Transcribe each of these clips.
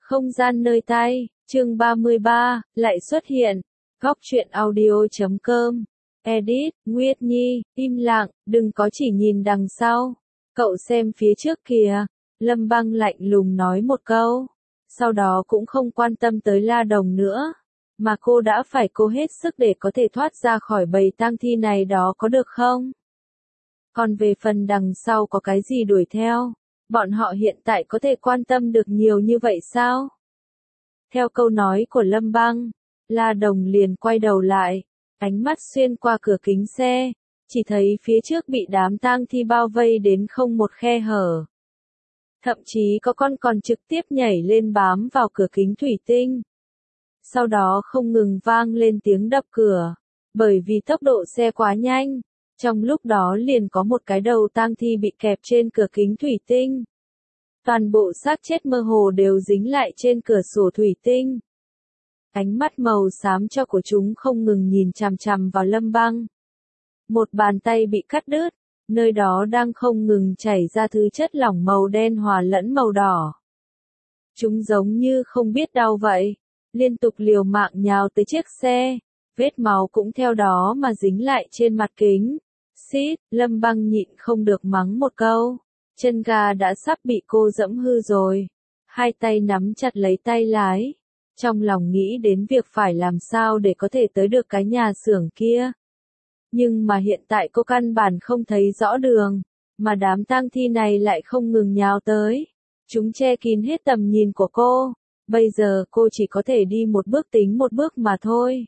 Không gian nơi tay, chương 33, lại xuất hiện. Góc truyện audio.com. Edit, Nguyệt Nhi, im lặng, đừng có chỉ nhìn đằng sau. Cậu xem phía trước kìa. Lâm Băng lạnh lùng nói một câu. Sau đó cũng không quan tâm tới La Đồng nữa. Mà cô đã phải cố hết sức để có thể thoát ra khỏi bầy tang thi này đó, có được không? Còn về phần đằng sau có cái gì đuổi theo? Bọn họ hiện tại có thể quan tâm được nhiều như vậy sao? Theo câu nói của Lâm Băng, La Đồng liền quay đầu lại, ánh mắt xuyên qua cửa kính xe, chỉ thấy phía trước bị đám tang thi bao vây đến không một khe hở. Thậm chí có con còn trực tiếp nhảy lên bám vào cửa kính thủy tinh. Sau đó không ngừng vang lên tiếng đập cửa, bởi vì tốc độ xe quá nhanh. Trong lúc đó liền có một cái đầu tang thi bị kẹp trên cửa kính thủy tinh. Toàn bộ xác chết mơ hồ đều dính lại trên cửa sổ thủy tinh. Ánh mắt màu xám cho của chúng không ngừng nhìn chằm chằm vào Lâm Băng. Một bàn tay bị cắt đứt, nơi đó đang không ngừng chảy ra thứ chất lỏng màu đen hòa lẫn màu đỏ. Chúng giống như không biết đau vậy, liên tục liều mạng nhào tới chiếc xe, vết máu cũng theo đó mà dính lại trên mặt kính. Xít, Lâm Băng nhịn không được mắng một câu, chân ga đã sắp bị cô dẫm hư rồi. Hai tay nắm chặt lấy tay lái, trong lòng nghĩ đến việc phải làm sao để có thể tới được cái nhà xưởng kia. Nhưng mà hiện tại cô căn bản không thấy rõ đường, mà đám tang thi này lại không ngừng nhào tới. Chúng che kín hết tầm nhìn của cô, bây giờ cô chỉ có thể đi một bước tính một bước mà thôi.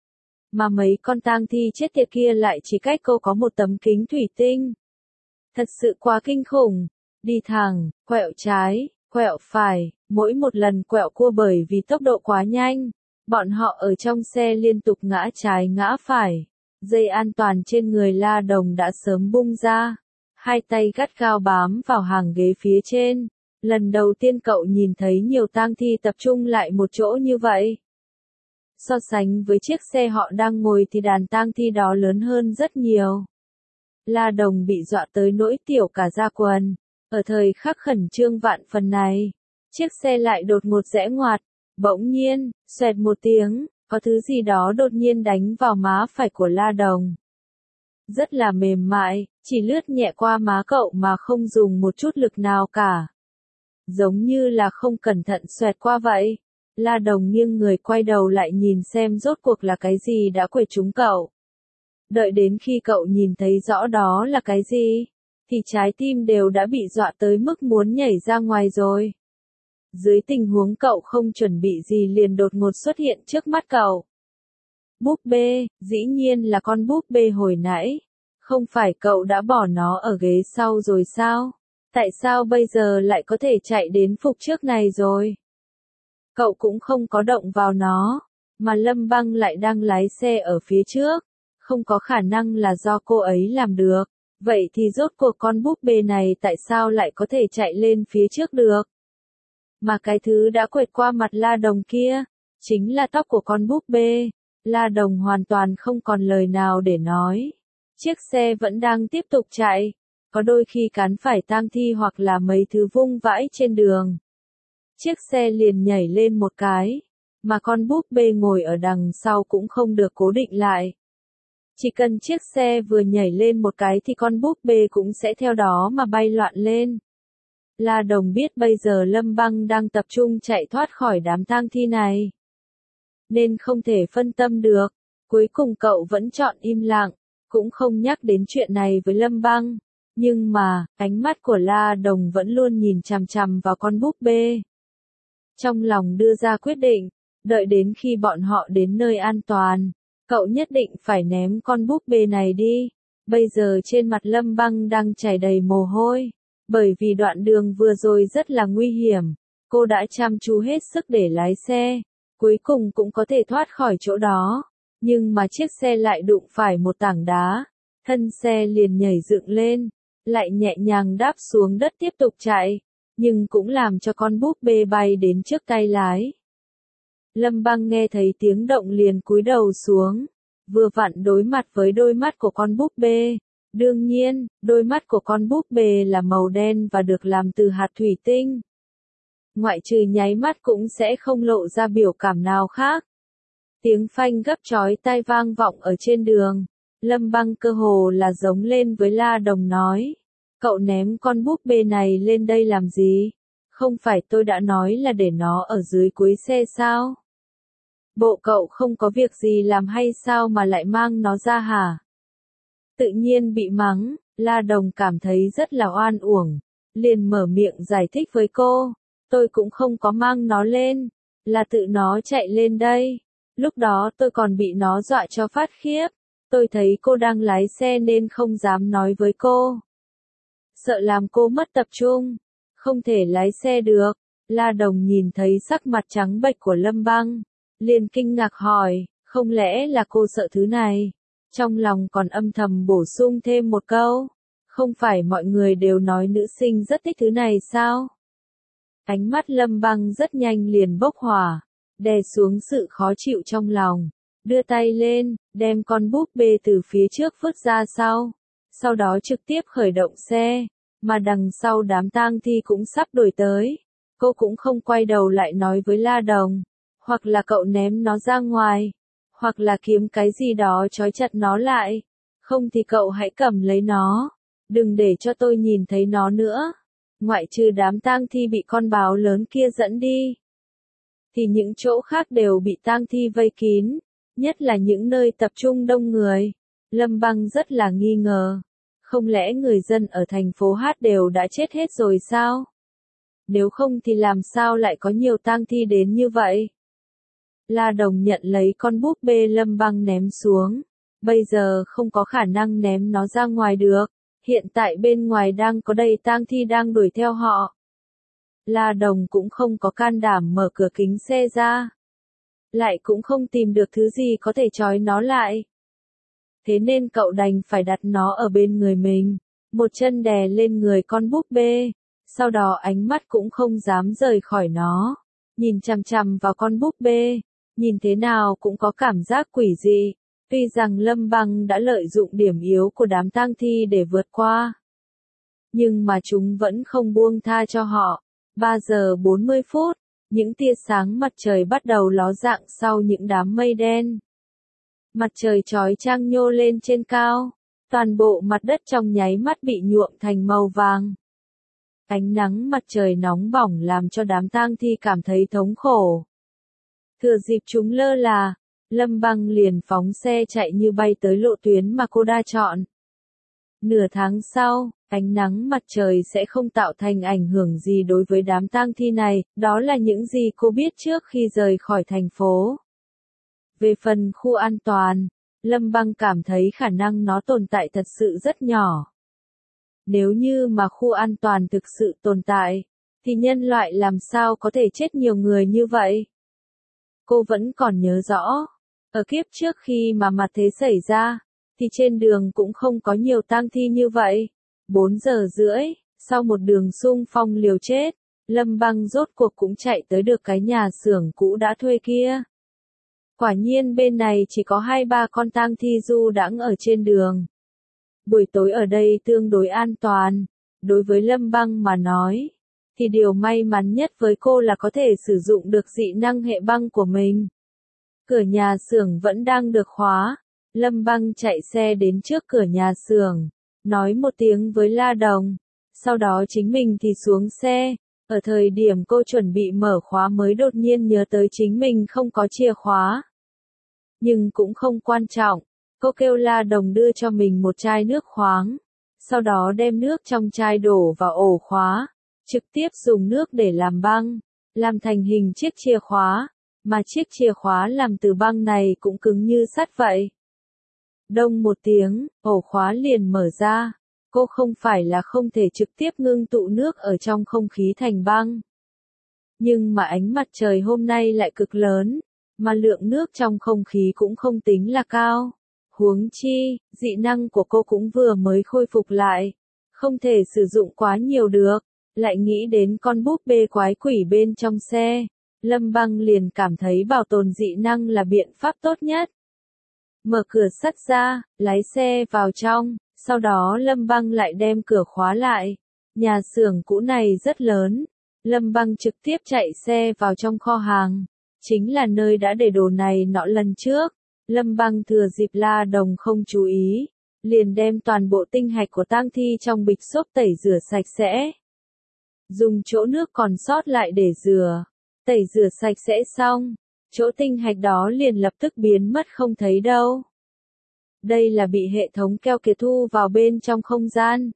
Mà mấy con tang thi chết tiệt kia lại chỉ cách cô có một tấm kính thủy tinh. Thật sự quá kinh khủng. Đi thẳng, quẹo trái, quẹo phải, mỗi một lần quẹo cua bởi vì tốc độ quá nhanh. Bọn họ ở trong xe liên tục ngã trái ngã phải. Dây an toàn trên người La Đồng đã sớm bung ra. Hai tay gắt gao bám vào hàng ghế phía trên. Lần đầu tiên cậu nhìn thấy nhiều tang thi tập trung lại một chỗ như vậy. So sánh với chiếc xe họ đang ngồi thì đàn tang thi đó lớn hơn rất nhiều. La Đồng bị dọa tới nỗi tiểu cả da quần. Ở thời khắc khẩn trương vạn phần này, chiếc xe lại đột ngột rẽ ngoặt. Bỗng nhiên, xoẹt một tiếng, có thứ gì đó đột nhiên đánh vào má phải của La Đồng. Rất là mềm mại, chỉ lướt nhẹ qua má cậu mà không dùng một chút lực nào cả. Giống như là không cẩn thận xoẹt qua vậy. La Đồng nghiêng người quay đầu lại nhìn xem rốt cuộc là cái gì đã quệt trúng cậu. Đợi đến khi cậu nhìn thấy rõ đó là cái gì, thì trái tim đều đã bị dọa tới mức muốn nhảy ra ngoài rồi. Dưới tình huống cậu không chuẩn bị gì liền đột ngột xuất hiện trước mắt cậu. Búp bê, dĩ nhiên là con búp bê hồi nãy. Không phải cậu đã bỏ nó ở ghế sau rồi sao? Tại sao bây giờ lại có thể chạy đến phục trước này rồi? Cậu cũng không có động vào nó, mà Lâm Băng lại đang lái xe ở phía trước. Không có khả năng là do cô ấy làm được. Vậy thì rốt cuộc con búp bê này tại sao lại có thể chạy lên phía trước được? Mà cái thứ đã quệt qua mặt La Đồng kia, chính là tóc của con búp bê. La Đồng hoàn toàn không còn lời nào để nói. Chiếc xe vẫn đang tiếp tục chạy, có đôi khi cán phải tang thi hoặc là mấy thứ vung vãi trên đường. Chiếc xe liền nhảy lên một cái, mà con búp bê ngồi ở đằng sau cũng không được cố định lại. Chỉ cần chiếc xe vừa nhảy lên một cái thì con búp bê cũng sẽ theo đó mà bay loạn lên. La Đồng biết bây giờ Lâm Băng đang tập trung chạy thoát khỏi đám tang thi này, nên không thể phân tâm được. Cuối cùng cậu vẫn chọn im lặng, cũng không nhắc đến chuyện này với Lâm Băng. Nhưng mà, ánh mắt của La Đồng vẫn luôn nhìn chằm chằm vào con búp bê. Trong lòng đưa ra quyết định, đợi đến khi bọn họ đến nơi an toàn, cậu nhất định phải ném con búp bê này đi. Bây giờ trên mặt Lâm Băng đang chảy đầy mồ hôi, bởi vì đoạn đường vừa rồi rất là nguy hiểm. Cô đã chăm chú hết sức để lái xe, cuối cùng cũng có thể thoát khỏi chỗ đó. Nhưng mà chiếc xe lại đụng phải một tảng đá, thân xe liền nhảy dựng lên, lại nhẹ nhàng đáp xuống đất tiếp tục chạy, nhưng cũng làm cho con búp bê bay đến trước tay lái. Lâm Băng nghe thấy tiếng động liền cúi đầu xuống, vừa vặn đối mặt với đôi mắt của con búp bê. Đương nhiên, đôi mắt của con búp bê là màu đen và được làm từ hạt thủy tinh. ngoại trừ nháy mắt cũng sẽ không lộ ra biểu cảm nào khác. Tiếng phanh gấp chói tai vang vọng ở trên đường. Lâm Băng cơ hồ là giống lên với La Đồng nói. Cậu ném con búp bê này lên đây làm gì? Không phải tôi đã nói là để nó ở dưới cuối xe sao? Bộ cậu không có việc gì làm hay sao mà lại mang nó ra hả? Tự nhiên bị mắng, La Đồng cảm thấy rất là oan uổng. Liền mở miệng giải thích với cô. Tôi cũng không có mang nó lên. Là tự nó chạy lên đây. Lúc đó tôi còn bị nó dọa cho phát khiếp. Tôi thấy cô đang lái xe nên không dám nói với cô. Sợ làm cô mất tập trung. Không thể lái xe được. La Đồng nhìn thấy sắc mặt trắng bệch của Lâm Băng. Liền kinh ngạc hỏi, không lẽ là cô sợ thứ này? Trong lòng còn âm thầm bổ sung thêm một câu. Không phải mọi người đều nói nữ sinh rất thích thứ này sao? Ánh mắt Lâm Băng rất nhanh liền bốc hỏa. Đè xuống sự khó chịu trong lòng. Đưa tay lên, đem con búp bê từ phía trước vứt ra sau. Sau đó trực tiếp khởi động xe. Mà đằng sau đám tang thi cũng sắp đuổi tới. Cô cũng không quay đầu lại nói với La Đồng. Hoặc là cậu ném nó ra ngoài. Hoặc là kiếm cái gì đó trói chặt nó lại. Không thì cậu hãy cầm lấy nó. Đừng để cho tôi nhìn thấy nó nữa. Ngoại trừ đám tang thi bị con báo lớn kia dẫn đi. Thì những chỗ khác đều bị tang thi vây kín. Nhất là những nơi tập trung đông người. Lâm Băng rất là nghi ngờ. Không lẽ người dân ở thành phố Hát đều đã chết hết rồi sao? Nếu không thì làm sao lại có nhiều tang thi đến như vậy? La Đồng nhận lấy con búp bê Lâm Băng ném xuống. Bây giờ không có khả năng ném nó ra ngoài được. Hiện tại bên ngoài đang có đầy tang thi đang đuổi theo họ. La Đồng cũng không có can đảm mở cửa kính xe ra. Lại cũng không tìm được thứ gì có thể trói nó lại. Thế nên cậu đành phải đặt nó ở bên người mình. Một chân đè lên người con búp bê. Sau đó ánh mắt cũng không dám rời khỏi nó. Nhìn chằm chằm vào con búp bê. Nhìn thế nào cũng có cảm giác quỷ dị. Tuy rằng Lâm Băng đã lợi dụng điểm yếu của đám tang thi để vượt qua. Nhưng mà chúng vẫn không buông tha cho họ. 3 giờ 40 phút, những tia sáng mặt trời bắt đầu ló dạng sau những đám mây đen. Mặt trời chói chang nhô lên trên cao. Toàn bộ mặt đất trong nháy mắt bị nhuộm thành màu vàng. Ánh nắng mặt trời nóng bỏng làm cho đám tang thi cảm thấy thống khổ. Thừa dịp chúng lơ là, Lâm Băng liền phóng xe chạy như bay tới lộ tuyến mà cô đã chọn. Nửa tháng sau, ánh nắng mặt trời sẽ không tạo thành ảnh hưởng gì đối với đám tang thi này, đó là những gì cô biết trước khi rời khỏi thành phố. Về phần khu an toàn, Lâm Băng cảm thấy khả năng nó tồn tại thật sự rất nhỏ. Nếu như mà khu an toàn thực sự tồn tại, thì nhân loại làm sao có thể chết nhiều người như vậy? Cô vẫn còn nhớ rõ, ở kiếp trước khi mà mặt thế xảy ra, thì trên đường cũng không có nhiều tang thi như vậy. 4 giờ rưỡi, sau một đường xung phong liều chết, Lâm Băng rốt cuộc cũng chạy tới được cái nhà xưởng cũ đã thuê kia. Quả nhiên bên này chỉ có 2-3 con tang thi du đãng ở trên đường. Buổi tối ở đây tương đối an toàn. Đối với Lâm Băng mà nói, thì điều may mắn nhất với cô là có thể sử dụng được dị năng hệ băng của mình. Cửa nhà xưởng vẫn đang được khóa. Lâm Băng chạy xe đến trước cửa nhà xưởng, nói một tiếng với La Đồng. Sau đó chính mình thì xuống xe. Ở thời điểm cô chuẩn bị mở khóa mới đột nhiên nhớ tới chính mình không có chìa khóa. Nhưng cũng không quan trọng. Cô kêu La Đồng đưa cho mình một chai nước khoáng. Sau đó đem nước trong chai đổ vào ổ khóa. Trực tiếp dùng nước để làm băng. Làm thành hình chiếc chìa khóa. Mà chiếc chìa khóa làm từ băng này cũng cứng như sắt vậy. Đông một tiếng, ổ khóa liền mở ra. Cô không phải là không thể trực tiếp ngưng tụ nước ở trong không khí thành băng. Nhưng mà ánh mặt trời hôm nay lại cực lớn. Mà lượng nước trong không khí cũng không tính là cao. Huống chi, dị năng của cô cũng vừa mới khôi phục lại. Không thể sử dụng quá nhiều được. Lại nghĩ đến con búp bê quái quỷ bên trong xe. Lâm Băng liền cảm thấy bảo tồn dị năng là biện pháp tốt nhất. Mở cửa sắt ra, lái xe vào trong. Sau đó Lâm Băng lại đem cửa khóa lại. Nhà xưởng cũ này rất lớn. Lâm Băng trực tiếp chạy xe vào trong kho hàng, chính là nơi đã để đồ này nọ lần trước. Lâm Băng thừa dịp La Đồng không chú ý, liền đem toàn bộ tinh hạch của tang thi trong bịch xốp tẩy rửa sạch sẽ. Dùng chỗ nước còn sót lại để rửa, tẩy rửa sạch sẽ xong, chỗ tinh hạch đó liền lập tức biến mất không thấy đâu. Đây là bị hệ thống keo kiệt thu vào bên trong không gian.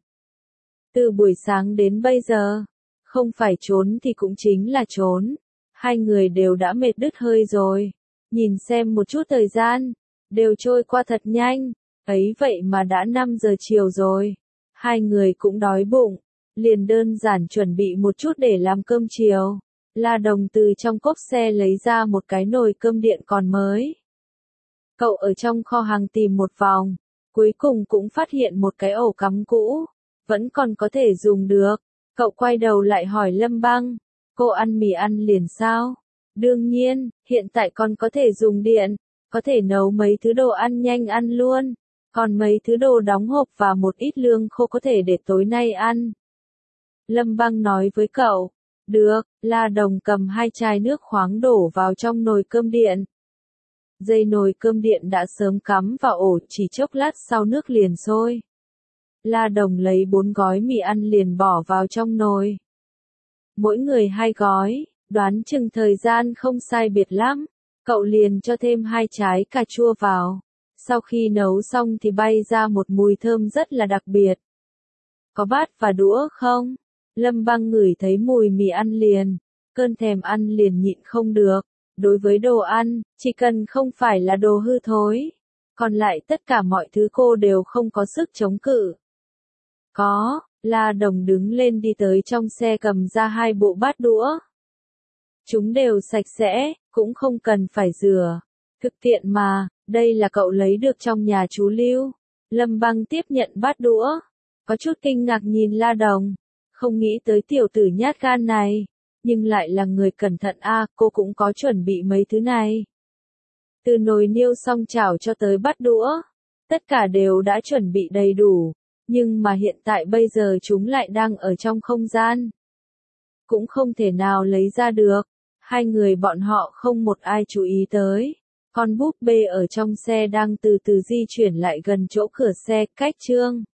Từ buổi sáng đến bây giờ, không phải trốn thì cũng chính là trốn. Hai người đều đã mệt đứt hơi rồi. Nhìn xem một chút thời gian, đều trôi qua thật nhanh. Ấy vậy mà đã 5 giờ chiều rồi. Hai người cũng đói bụng, liền đơn giản chuẩn bị một chút để làm cơm chiều. La Đồng từ trong cốp xe lấy ra một cái nồi cơm điện còn mới. Cậu ở trong kho hàng tìm một vòng, cuối cùng cũng phát hiện một cái ổ cắm cũ, vẫn còn có thể dùng được. Cậu quay đầu lại hỏi Lâm Băng, cô ăn mì ăn liền sao? Đương nhiên, hiện tại con có thể dùng điện, có thể nấu mấy thứ đồ ăn nhanh ăn luôn, còn mấy thứ đồ đóng hộp và một ít lương khô có thể để tối nay ăn. Lâm Băng nói với cậu, được. La Đồng cầm 2 chai nước khoáng đổ vào trong nồi cơm điện. Dây nồi cơm điện đã sớm cắm vào ổ, chỉ chốc lát sau nước liền sôi. La Đồng lấy 4 gói mì ăn liền bỏ vào trong nồi. Mỗi người 2 gói, đoán chừng thời gian không sai biệt lắm. Cậu liền cho thêm 2 trái cà chua vào. Sau khi nấu xong thì bay ra một mùi thơm rất là đặc biệt. Có bát và đũa không? Lâm Băng ngửi thấy mùi mì ăn liền. Cơn thèm ăn liền nhịn không được. Đối với đồ ăn, chỉ cần không phải là đồ hư thối. Còn lại tất cả mọi thứ cô đều không có sức chống cự. Có, La Đồng đứng lên đi tới trong xe cầm ra 2 bộ bát đũa. Chúng đều sạch sẽ, cũng không cần phải rửa. Thực tiện mà, đây là cậu lấy được trong nhà chú Lưu. Lâm Băng tiếp nhận bát đũa. Có chút kinh ngạc nhìn La Đồng. Không nghĩ tới tiểu tử nhát gan này. Nhưng lại là người cẩn thận cô cũng có chuẩn bị mấy thứ này. Từ nồi niêu xong chảo cho tới bát đũa. Tất cả đều đã chuẩn bị đầy đủ. Nhưng mà hiện tại bây giờ chúng lại đang ở trong không gian. Cũng không thể nào lấy ra được. Hai người bọn họ không một ai chú ý tới. Con búp bê ở trong xe đang từ từ di chuyển lại gần chỗ cửa xe, cách Trương